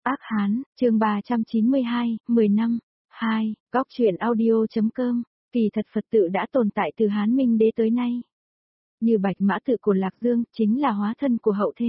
Ác Hán, chương 392, 10 năm. 2. Góc truyện audio.com. Kỳ thật Phật tự đã tồn tại từ Hán Minh Đế tới nay. Như Bạch Mã Tự của Lạc Dương chính là hóa thân của hậu thế.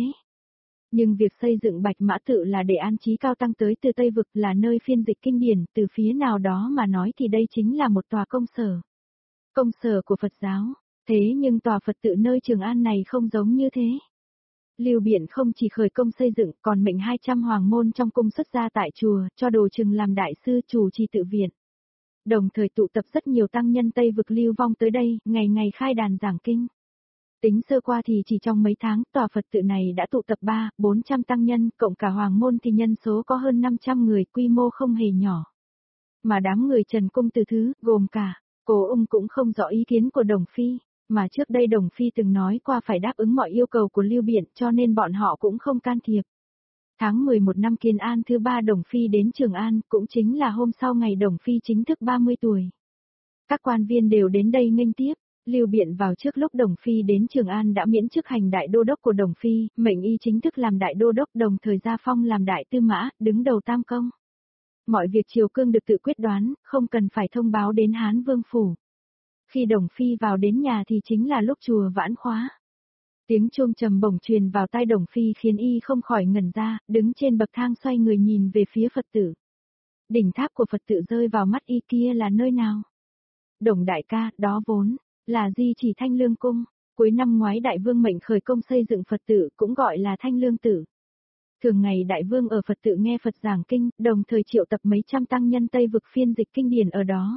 Nhưng việc xây dựng Bạch Mã Tự là để an trí cao tăng tới từ Tây Vực, là nơi phiên dịch kinh điển, từ phía nào đó mà nói thì đây chính là một tòa công sở. Công sở của Phật giáo. Thế nhưng tòa Phật tự nơi Trường An này không giống như thế. Lưu Biện không chỉ khởi công xây dựng, còn mệnh 200 hoàng môn trong cung xuất gia tại chùa, cho Đồ Trừng làm đại sư chủ trì tự viện. Đồng thời tụ tập rất nhiều tăng nhân Tây Vực lưu vong tới đây, ngày ngày khai đàn giảng kinh. Tính sơ qua thì chỉ trong mấy tháng, tòa Phật tự này đã tụ tập 400 tăng nhân, cộng cả hoàng môn thì nhân số có hơn 500 người, quy mô không hề nhỏ. Mà đám người Trần Cung Từ Thứ, gồm cả, Cố Ung cũng không rõ ý kiến của Đồng Phi. Mà trước đây Đồng Phi từng nói qua phải đáp ứng mọi yêu cầu của Lưu Biện, cho nên bọn họ cũng không can thiệp. Tháng 11 năm Kiên An thứ 3 Đồng Phi đến Trường An, cũng chính là hôm sau ngày Đồng Phi chính thức 30 tuổi. Các quan viên đều đến đây nghênh tiếp. Lưu Biện vào trước lúc Đồng Phi đến Trường An đã miễn chức hành đại đô đốc của Đồng Phi, mệnh y chính thức làm đại đô đốc, đồng thời gia phong làm đại tư mã, đứng đầu tam công. Mọi việc triều cương được tự quyết đoán, không cần phải thông báo đến Hán Vương phủ. Khi Đồng Phi vào đến nhà thì chính là lúc chùa vãn khóa. Tiếng chuông trầm bổng truyền vào tai Đồng Phi khiến y không khỏi ngẩn ra, đứng trên bậc thang xoay người nhìn về phía Phật tử. Đỉnh tháp của Phật tử rơi vào mắt y, kia là nơi nào? Đồng đại ca, đó vốn là di chỉ Thanh Lương Cung. Cuối năm ngoái Đại Vương mệnh khởi công xây dựng Phật tử, cũng gọi là Thanh Lương Tử. Thường ngày Đại Vương ở Phật tự nghe Phật giảng kinh, đồng thời triệu tập mấy trăm tăng nhân Tây Vực phiên dịch kinh điển ở đó.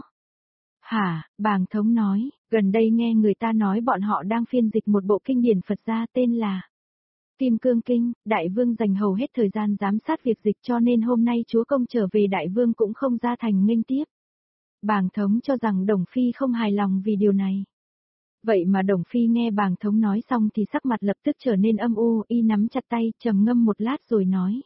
Hả, Bàng Thống nói, gần đây nghe người ta nói bọn họ đang phiên dịch một bộ kinh điển Phật gia tên là Kim Cương Kinh. Đại Vương dành hầu hết thời gian giám sát việc dịch, cho nên hôm nay chúa công trở về Đại Vương cũng không ra thành nghênh tiếp. Bàng Thống cho rằng Đồng Phi không hài lòng vì điều này. Vậy mà Đồng Phi nghe Bàng Thống nói xong thì sắc mặt lập tức trở nên âm u, y nắm chặt tay, trầm ngâm một lát rồi nói.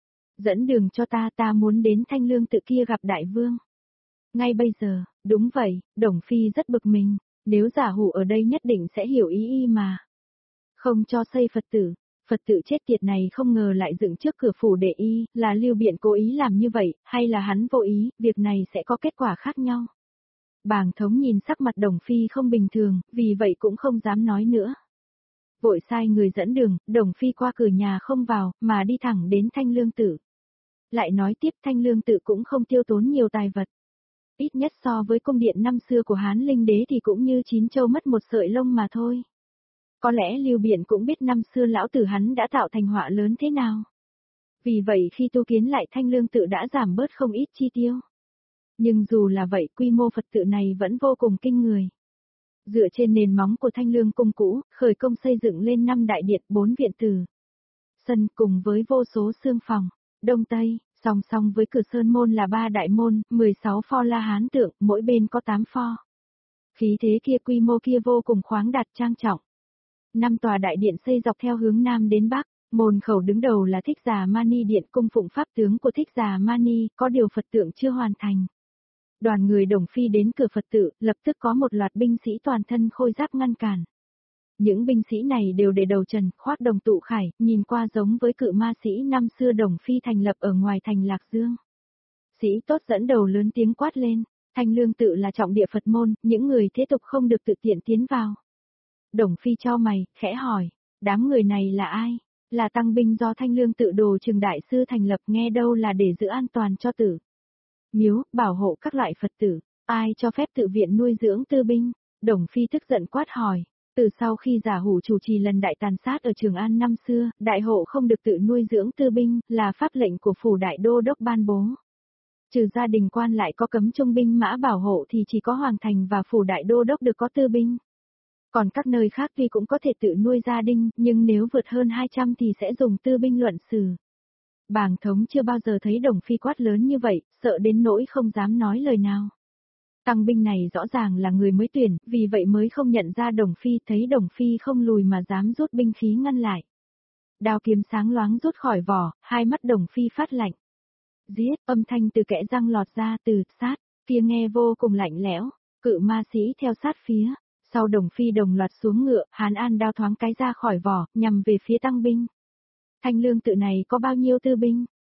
Dẫn đường cho ta muốn đến Thanh Lương Tự kia gặp Đại Vương. Ngay bây giờ, đúng vậy, Đồng Phi rất bực mình, nếu giả hủ ở đây nhất định sẽ hiểu ý y mà. Không cho xây Phật tự chết tiệt này không ngờ lại dựng trước cửa phủ để y, là Lưu Biện cố ý làm như vậy, hay là hắn vô ý, việc này sẽ có kết quả khác nhau. Bàng Thống nhìn sắc mặt Đồng Phi không bình thường, vì vậy cũng không dám nói nữa. Vội sai người dẫn đường, Đồng Phi qua cửa nhà không vào, mà đi thẳng đến Thanh Lương Tự. Lại nói tiếp Thanh Lương Tự cũng không tiêu tốn nhiều tài vật. Ít nhất so với cung điện năm xưa của Hán Linh Đế thì cũng như chín châu mất một sợi lông mà thôi. Có lẽ Lưu Biện cũng biết năm xưa lão tử hắn đã tạo thành họa lớn thế nào. Vì vậy khi tu kiến lại Thanh Lương Tự đã giảm bớt không ít chi tiêu. Nhưng dù là vậy, quy mô Phật tự này vẫn vô cùng kinh người. Dựa trên nền móng của Thanh Lương Cung cũ, khởi công xây dựng lên 5 đại điện, 4 viện tử, sân cùng với vô số xương phòng, đông tây. Song song với cửa sơn môn là 3 đại môn, 16 pho La Hán tượng, mỗi bên có 8 pho. Khí thế kia, quy mô kia vô cùng khoáng đạt trang trọng. 5 tòa đại điện xây dọc theo hướng Nam đến Bắc, môn khẩu đứng đầu là Thích Giả Mani Điện, cung phụng pháp tướng của Thích Giả Mani, có điều Phật tượng chưa hoàn thành. Đoàn người Đồng Phi đến cửa Phật tự, lập tức có một loạt binh sĩ toàn thân khôi giáp ngăn cản. Những binh sĩ này đều để đầu trần, khoác đồng tụ khải, nhìn qua giống với cự ma sĩ năm xưa Đồng Phi thành lập ở ngoài thành Lạc Dương. Sĩ tốt dẫn đầu lớn tiếng quát lên, Thanh Lương Tự là trọng địa Phật môn, những người thế tục không được tự tiện tiến vào. Đồng Phi chau mày, khẽ hỏi, đám người này là ai? Là tăng binh do Thanh Lương Tự Đồ Trừng đại sư thành lập, nghe đâu là để giữ an toàn cho tử miếu, bảo hộ các loại Phật tử, ai cho phép tự viện nuôi dưỡng tư binh? Đồng Phi tức giận quát hỏi. Từ sau khi giả hủ chủ trì lần đại tàn sát ở Trường An năm xưa, đại hộ không được tự nuôi dưỡng tư binh, là pháp lệnh của phủ đại đô đốc ban bố. Trừ gia đình quan lại có cấm trung binh mã bảo hộ thì chỉ có hoàng thành và phủ đại đô đốc được có tư binh. Còn các nơi khác tuy cũng có thể tự nuôi gia đình, nhưng nếu vượt hơn 200 thì sẽ dùng tư binh luận xử. Bàng Thống chưa bao giờ thấy Đồng Phi quát lớn như vậy, sợ đến nỗi không dám nói lời nào. Tăng binh này rõ ràng là người mới tuyển, vì vậy mới không nhận ra Đồng Phi, thấy Đồng Phi không lùi mà dám rút binh khí ngăn lại. Đao kiếm sáng loáng rút khỏi vỏ, hai mắt Đồng Phi phát lạnh. Giết, âm thanh từ kẽ răng lọt ra, từ sát, kia nghe vô cùng lạnh lẽo, cự ma sĩ theo sát phía. Sau Đồng Phi đồng loạt xuống ngựa, Hán An đao thoáng cái ra khỏi vỏ, nhằm về phía tăng binh. Thanh Lương Tự này có bao nhiêu tư binh?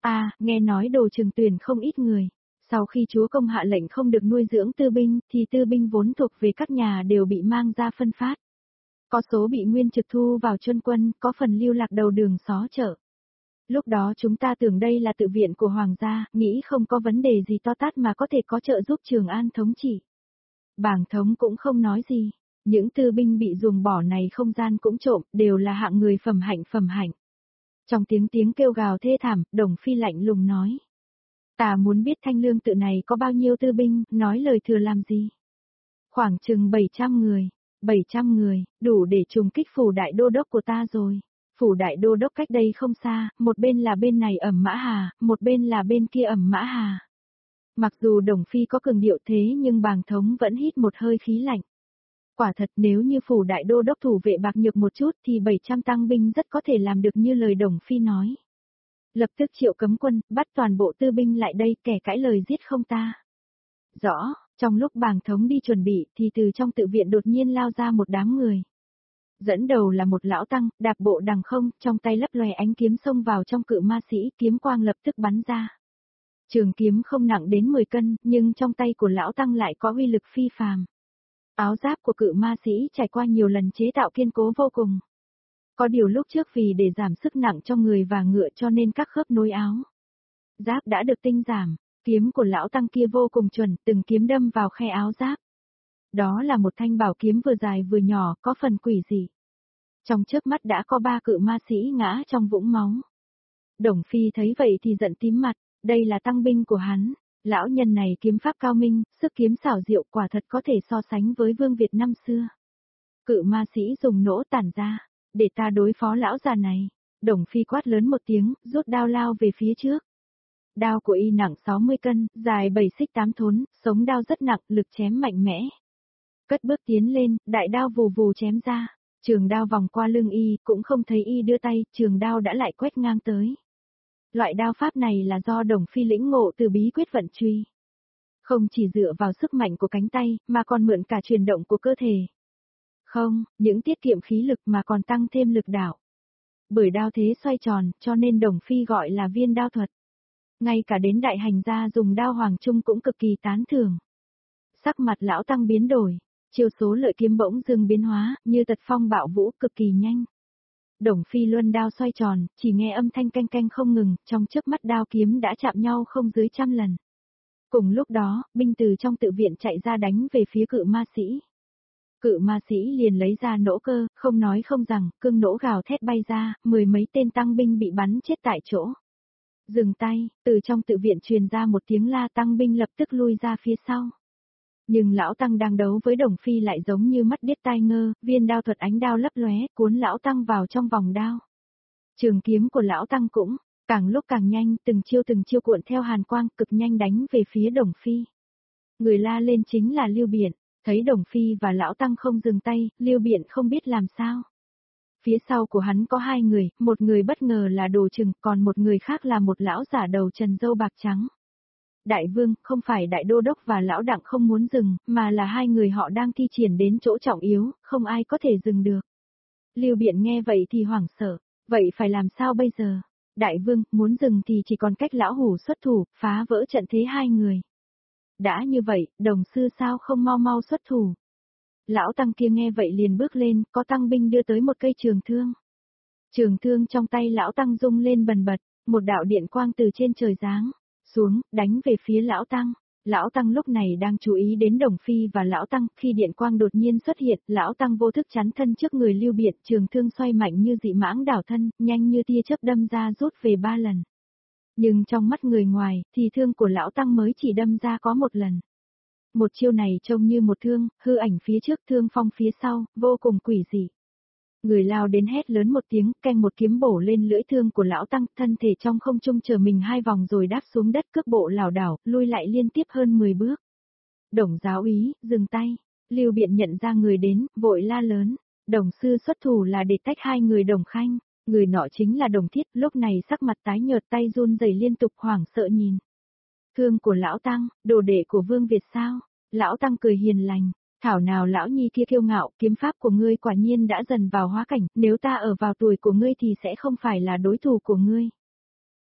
Nghe nói Đồ Trừng tuyển không ít người. Sau khi chúa công hạ lệnh không được nuôi dưỡng tư binh, thì tư binh vốn thuộc về các nhà đều bị mang ra phân phát. Có số bị nguyên trực thu vào chuyên quân, có phần lưu lạc đầu đường xó chợ. Lúc đó chúng ta tưởng đây là tự viện của hoàng gia, nghĩ không có vấn đề gì to tát mà có thể có trợ giúp Trường An thống trị. Bàng thống cũng không nói gì. Những tư binh bị ruồng bỏ này không gian cũng trộm, đều là hạng người phẩm hạnh. Trong tiếng kêu gào thê thảm, Đồng Phi lạnh lùng nói. Ta muốn biết Thanh Lương tự này có bao nhiêu tư binh, nói lời thừa làm gì? Khoảng chừng 700 người. 700 người, đủ để trùng kích phủ đại đô đốc của ta rồi. Phủ đại đô đốc cách đây không xa, một bên là bên này Ẩm Mã Hà, một bên là bên kia Ẩm Mã Hà. Mặc dù Đồng Phi có cường điệu thế nhưng Bàng thống vẫn hít một hơi khí lạnh. Quả thật nếu như phủ đại đô đốc thủ vệ bạc nhược một chút thì 700 tăng binh rất có thể làm được như lời Đồng Phi nói. Lập tức triệu cấm quân, bắt toàn bộ tư binh lại đây, kẻ cãi lời giết không ta. Rõ, trong lúc Bàng thống đi chuẩn bị thì từ trong tự viện đột nhiên lao ra một đám người. Dẫn đầu là một lão tăng, đạp bộ đằng không, trong tay lấp lòe ánh kiếm xông vào trong cự ma sĩ, kiếm quang lập tức bắn ra. Trường kiếm không nặng đến 10 cân, nhưng trong tay của lão tăng lại có uy lực phi phàm. Áo giáp của cự ma sĩ trải qua nhiều lần chế tạo kiên cố vô cùng. Có điều lúc trước vì để giảm sức nặng cho người và ngựa cho nên các khớp nối áo giáp đã được tinh giảm, kiếm của lão tăng kia vô cùng chuẩn, từng kiếm đâm vào khe áo giáp. Đó là một thanh bảo kiếm vừa dài vừa nhỏ, có phần quỷ dị. Trong chớp mắt đã có 3 cự ma sĩ ngã trong vũng máu. Đồng Phi thấy vậy thì giận tím mặt, đây là tăng binh của hắn. Lão nhân này kiếm pháp cao minh, sức kiếm xảo diệu quả thật có thể so sánh với Vương Việt năm xưa. Cự ma sĩ dùng nỗ tản ra, để ta đối phó lão già này. Đồng Phi quát lớn một tiếng, rút đao lao về phía trước. Đao của y nặng 60 cân, dài 7 xích 8 thốn, sống đao rất nặng, lực chém mạnh mẽ. Cất bước tiến lên, đại đao vù vù chém ra. Trường đao vòng qua lưng y, cũng không thấy y đưa tay, trường đao đã lại quét ngang tới. Loại đao pháp này là do Đồng Phi lĩnh ngộ từ bí quyết vận truy. Không chỉ dựa vào sức mạnh của cánh tay, mà còn mượn cả chuyển động của cơ thể. Không, những tiết kiệm khí lực mà còn tăng thêm lực đạo. Bởi đao thế xoay tròn, cho nên Đồng Phi gọi là viên đao thuật. Ngay cả đến đại hành gia dùng đao hoàng trung cũng cực kỳ tán thưởng. Sắc mặt lão tăng biến đổi, chiêu số lợi kiếm bỗng dưng biến hóa, như tật phong bạo vũ cực kỳ nhanh. Đồng Phi luân đao xoay tròn, chỉ nghe âm thanh canh canh không ngừng, trong chớp mắt đao kiếm đã chạm nhau không dưới 100 lần. Cùng lúc đó, binh từ trong tự viện chạy ra đánh về phía cự ma sĩ. Cự ma sĩ liền lấy ra nỗ cơ, không nói không rằng, cương nỗ gào thét bay ra, 10 mấy tên tăng binh bị bắn chết tại chỗ. Dừng tay, từ trong tự viện truyền ra một tiếng la, tăng binh lập tức lui ra phía sau. Nhưng lão tăng đang đấu với Đồng Phi lại giống như mắt điếc tai ngơ, viên đao thuật ánh đao lấp lóe, cuốn lão tăng vào trong vòng đao. Trường kiếm của lão tăng cũng, càng lúc càng nhanh, từng chiêu cuộn theo hàn quang, cực nhanh đánh về phía Đồng Phi. Người la lên chính là Lưu Biện, thấy Đồng Phi và lão tăng không dừng tay, Lưu Biện không biết làm sao. Phía sau của hắn có 2 người, một người bất ngờ là Đồ Trừng, còn một người khác là một lão giả đầu trần râu bạc trắng. Đại vương, không phải đại đô đốc và lão đặng không muốn dừng, mà là 2 người họ đang thi triển đến chỗ trọng yếu, không ai có thể dừng được. Lưu Biện nghe vậy thì hoảng sợ, vậy phải làm sao bây giờ? Đại vương, muốn dừng thì chỉ còn cách lão hủ xuất thủ, phá vỡ trận thế 2 người. Đã như vậy, đồng sư sao không mau mau xuất thủ? Lão tăng kia nghe vậy liền bước lên, có tăng binh đưa tới một cây trường thương. Trường thương trong tay lão tăng rung lên bần bật, một đạo điện quang từ trên trời giáng xuống, đánh về phía lão tăng. Lão tăng lúc này đang chú ý đến Đồng Phi và lão tăng, khi điện quang đột nhiên xuất hiện, lão tăng vô thức chắn thân trước người Lưu Biện, trường thương xoay mạnh như dị mãng đảo thân, nhanh như tia chớp đâm ra rút về 3 lần. Nhưng trong mắt người ngoài, thì thương của lão tăng mới chỉ đâm ra có 1 lần. Một chiêu này trông như một thương, hư ảnh phía trước thương phong phía sau, vô cùng quỷ dị. Người lao đến hét lớn một tiếng, canh một kiếm bổ lên lưỡi thương của lão tăng, thân thể trong không trung chờ mình 2 vòng rồi đáp xuống đất, cước bộ lảo đảo, lui lại liên tiếp hơn 10 bước. Đồng giáo úy, dừng tay. Lưu Biện nhận ra người đến, vội la lớn. Đồng sư xuất thủ là để tách 2 người Đồng Khanh. Người nọ chính là Đồng Thiết, lúc này sắc mặt tái nhợt, tay run rẩy liên tục, hoảng sợ nhìn. Thương của lão tăng, đồ đệ của Vương Việt sao? Lão tăng cười hiền lành. Thảo nào lão nhi kia kiêu ngạo, kiếm pháp của ngươi quả nhiên đã dần vào hóa cảnh, nếu ta ở vào tuổi của ngươi thì sẽ không phải là đối thủ của ngươi.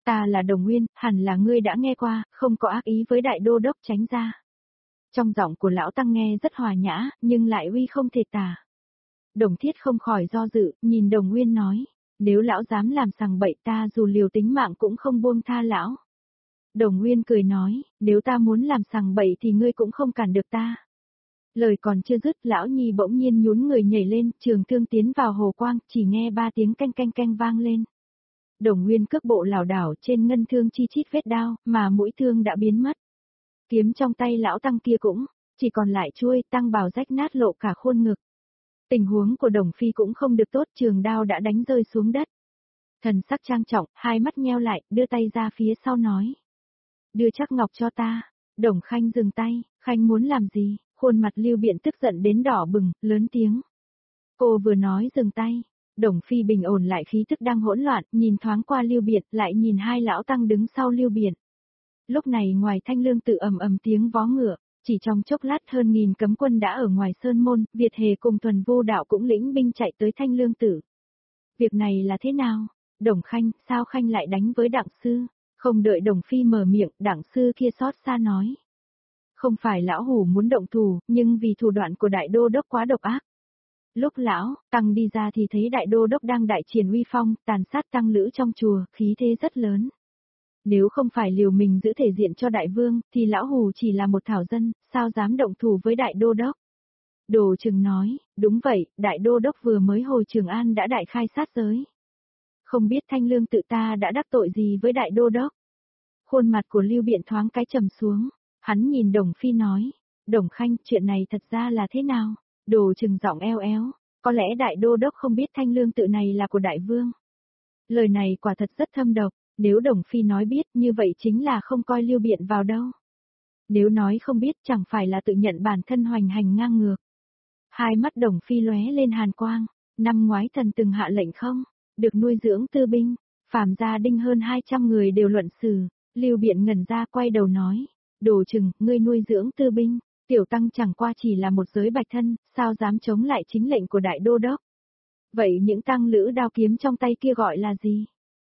Ta là Đồng Nguyên, hẳn là ngươi đã nghe qua, không có ác ý với đại đô đốc, tránh ra. Trong giọng của lão tăng nghe rất hòa nhã, nhưng lại uy không thể tả. Đồng Thiết không khỏi do dự, nhìn Đồng Nguyên nói, nếu lão dám làm sằng bậy ta dù liều tính mạng cũng không buông tha lão. Đồng Nguyên cười nói, nếu ta muốn làm sằng bậy thì ngươi cũng không cản được ta. Lời còn chưa dứt, lão nhi bỗng nhiên nhún người nhảy lên, trường thương tiến vào hồ quang, chỉ nghe 3 tiếng canh canh canh vang lên. Đồng Nguyên cước bộ lảo đảo trên ngân thương chi chít vết đao, mà mũi thương đã biến mất. Kiếm trong tay lão tăng kia cũng, chỉ còn lại chuôi, tăng bào rách nát lộ cả khuôn ngực. Tình huống của Đồng Phi cũng không được tốt, trường đao đã đánh rơi xuống đất. Thần sắc trang trọng, hai mắt nheo lại, đưa tay ra phía sau nói. Đưa chắc ngọc cho ta. Đồng Khanh dừng tay, Khanh muốn làm gì? Khuôn mặt Lưu Biện tức giận đến đỏ bừng, lớn tiếng. Cô vừa nói dừng tay. Đồng Phi bình ổn lại khí tức đang hỗn loạn, nhìn thoáng qua Lưu Biện, lại nhìn hai lão tăng đứng sau Lưu Biện. Lúc này ngoài Thanh Lương Tự ầm ầm tiếng vó ngựa, chỉ trong chốc lát hơn nghìn cấm quân đã ở ngoài sơn môn, Việt Hề cùng Thuần Vô Đạo cũng lĩnh binh chạy tới Thanh Lương Tự. Việc này là thế nào? Đồng Khanh, sao Khanh lại đánh với Đặng sư? Không đợi Đồng Phi mở miệng, Đặng sư kia xót xa nói. Không phải lão hủ muốn động thủ, nhưng vì thủ đoạn của đại đô đốc quá độc ác. Lúc lão tăng đi ra thì thấy đại đô đốc đang đại triển uy phong, tàn sát tăng lữ trong chùa, khí thế rất lớn. Nếu không phải liều mình giữ thể diện cho đại vương, thì lão hủ chỉ là một thảo dân, sao dám động thủ với đại đô đốc. Đồ Trừng nói, đúng vậy, đại đô đốc vừa mới hồi Trường An đã đại khai sát giới. Không biết Thanh Lương Tự ta đã đắc tội gì với đại đô đốc. Khuôn mặt của Lưu Biện thoáng cái trầm xuống, hắn nhìn Đồng Phi nói, Đồng Khanh, chuyện này thật ra là thế nào? Đồ Trừng giọng eo éo, có lẽ đại đô đốc không biết Thanh Lương Tự này là của đại vương. Lời này quả thật rất thâm độc, nếu Đồng Phi nói biết như vậy chính là không coi Lưu Biện vào đâu. Nếu nói không biết chẳng phải là tự nhận bản thân hoành hành ngang ngược. Hai mắt Đồng Phi lóe lên hàn quang, năm ngoái thần từng hạ lệnh không, được nuôi dưỡng tư binh, phàm gia đinh hơn 200 người đều luận xử, Lưu Biện ngẩn ra quay đầu nói, Đồ Trừng, ngươi nuôi dưỡng tư binh, tiểu tăng chẳng qua chỉ là một giới bạch thân, sao dám chống lại chính lệnh của đại đô đốc. Vậy những tăng lữ đao kiếm trong tay kia gọi là gì?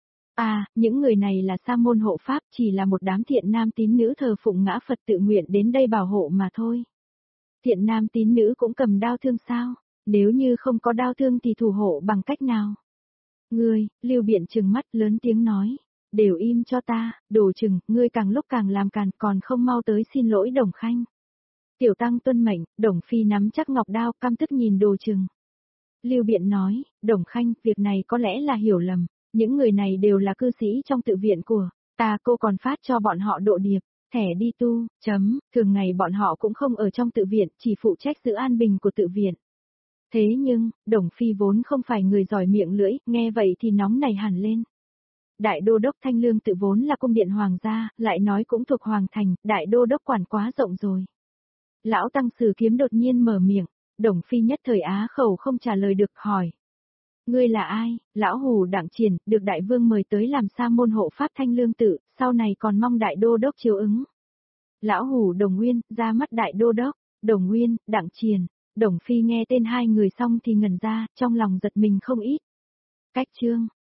À, những người này là sa môn hộ pháp, chỉ là một đám thiện nam tín nữ thờ phụng ngã Phật tự nguyện đến đây bảo hộ mà thôi. Thiện nam tín nữ cũng cầm đao thương sao? Nếu như không có đao thương thì thủ hộ bằng cách nào? Ngươi, Lưu Biện trừng mắt lớn tiếng nói, đều im cho ta, Đồ Trừng, ngươi càng lúc càng làm càn, còn không mau tới xin lỗi Đồng Khanh. Tiểu tăng tuân mệnh, Đồng Phi nắm chắc ngọc đao, căm tức nhìn Đồ Trừng. Lưu Biện nói, Đồng Khanh, việc này có lẽ là hiểu lầm, những người này đều là cư sĩ trong tự viện của ta, cô còn phát cho bọn họ độ điệp, thẻ đi tu, thường ngày bọn họ cũng không ở trong tự viện, chỉ phụ trách giữ an bình của tự viện. Thế nhưng, Đồng Phi vốn không phải người giỏi miệng lưỡi, nghe vậy thì nóng nảy hẳn lên. Đại đô đốc Thanh Lương Tự vốn là cung điện hoàng gia, lại nói cũng thuộc hoàng thành, đại đô đốc quản quá rộng rồi. Lão tăng Sử Kiếm đột nhiên mở miệng, Đồng Phi nhất thời á khẩu không trả lời được, hỏi. Ngươi là ai? Lão hủ Đặng Triển, được đại vương mời tới làm sa môn hộ pháp Thanh Lương Tự, sau này còn mong đại đô đốc chiếu ứng. Lão hủ Đồng Nguyên, ra mắt đại đô đốc, Đồng Nguyên, Đặng Triển. Đồng Phi nghe tên hai người xong thì ngẩn ra, trong lòng giật mình không ít. Cách chương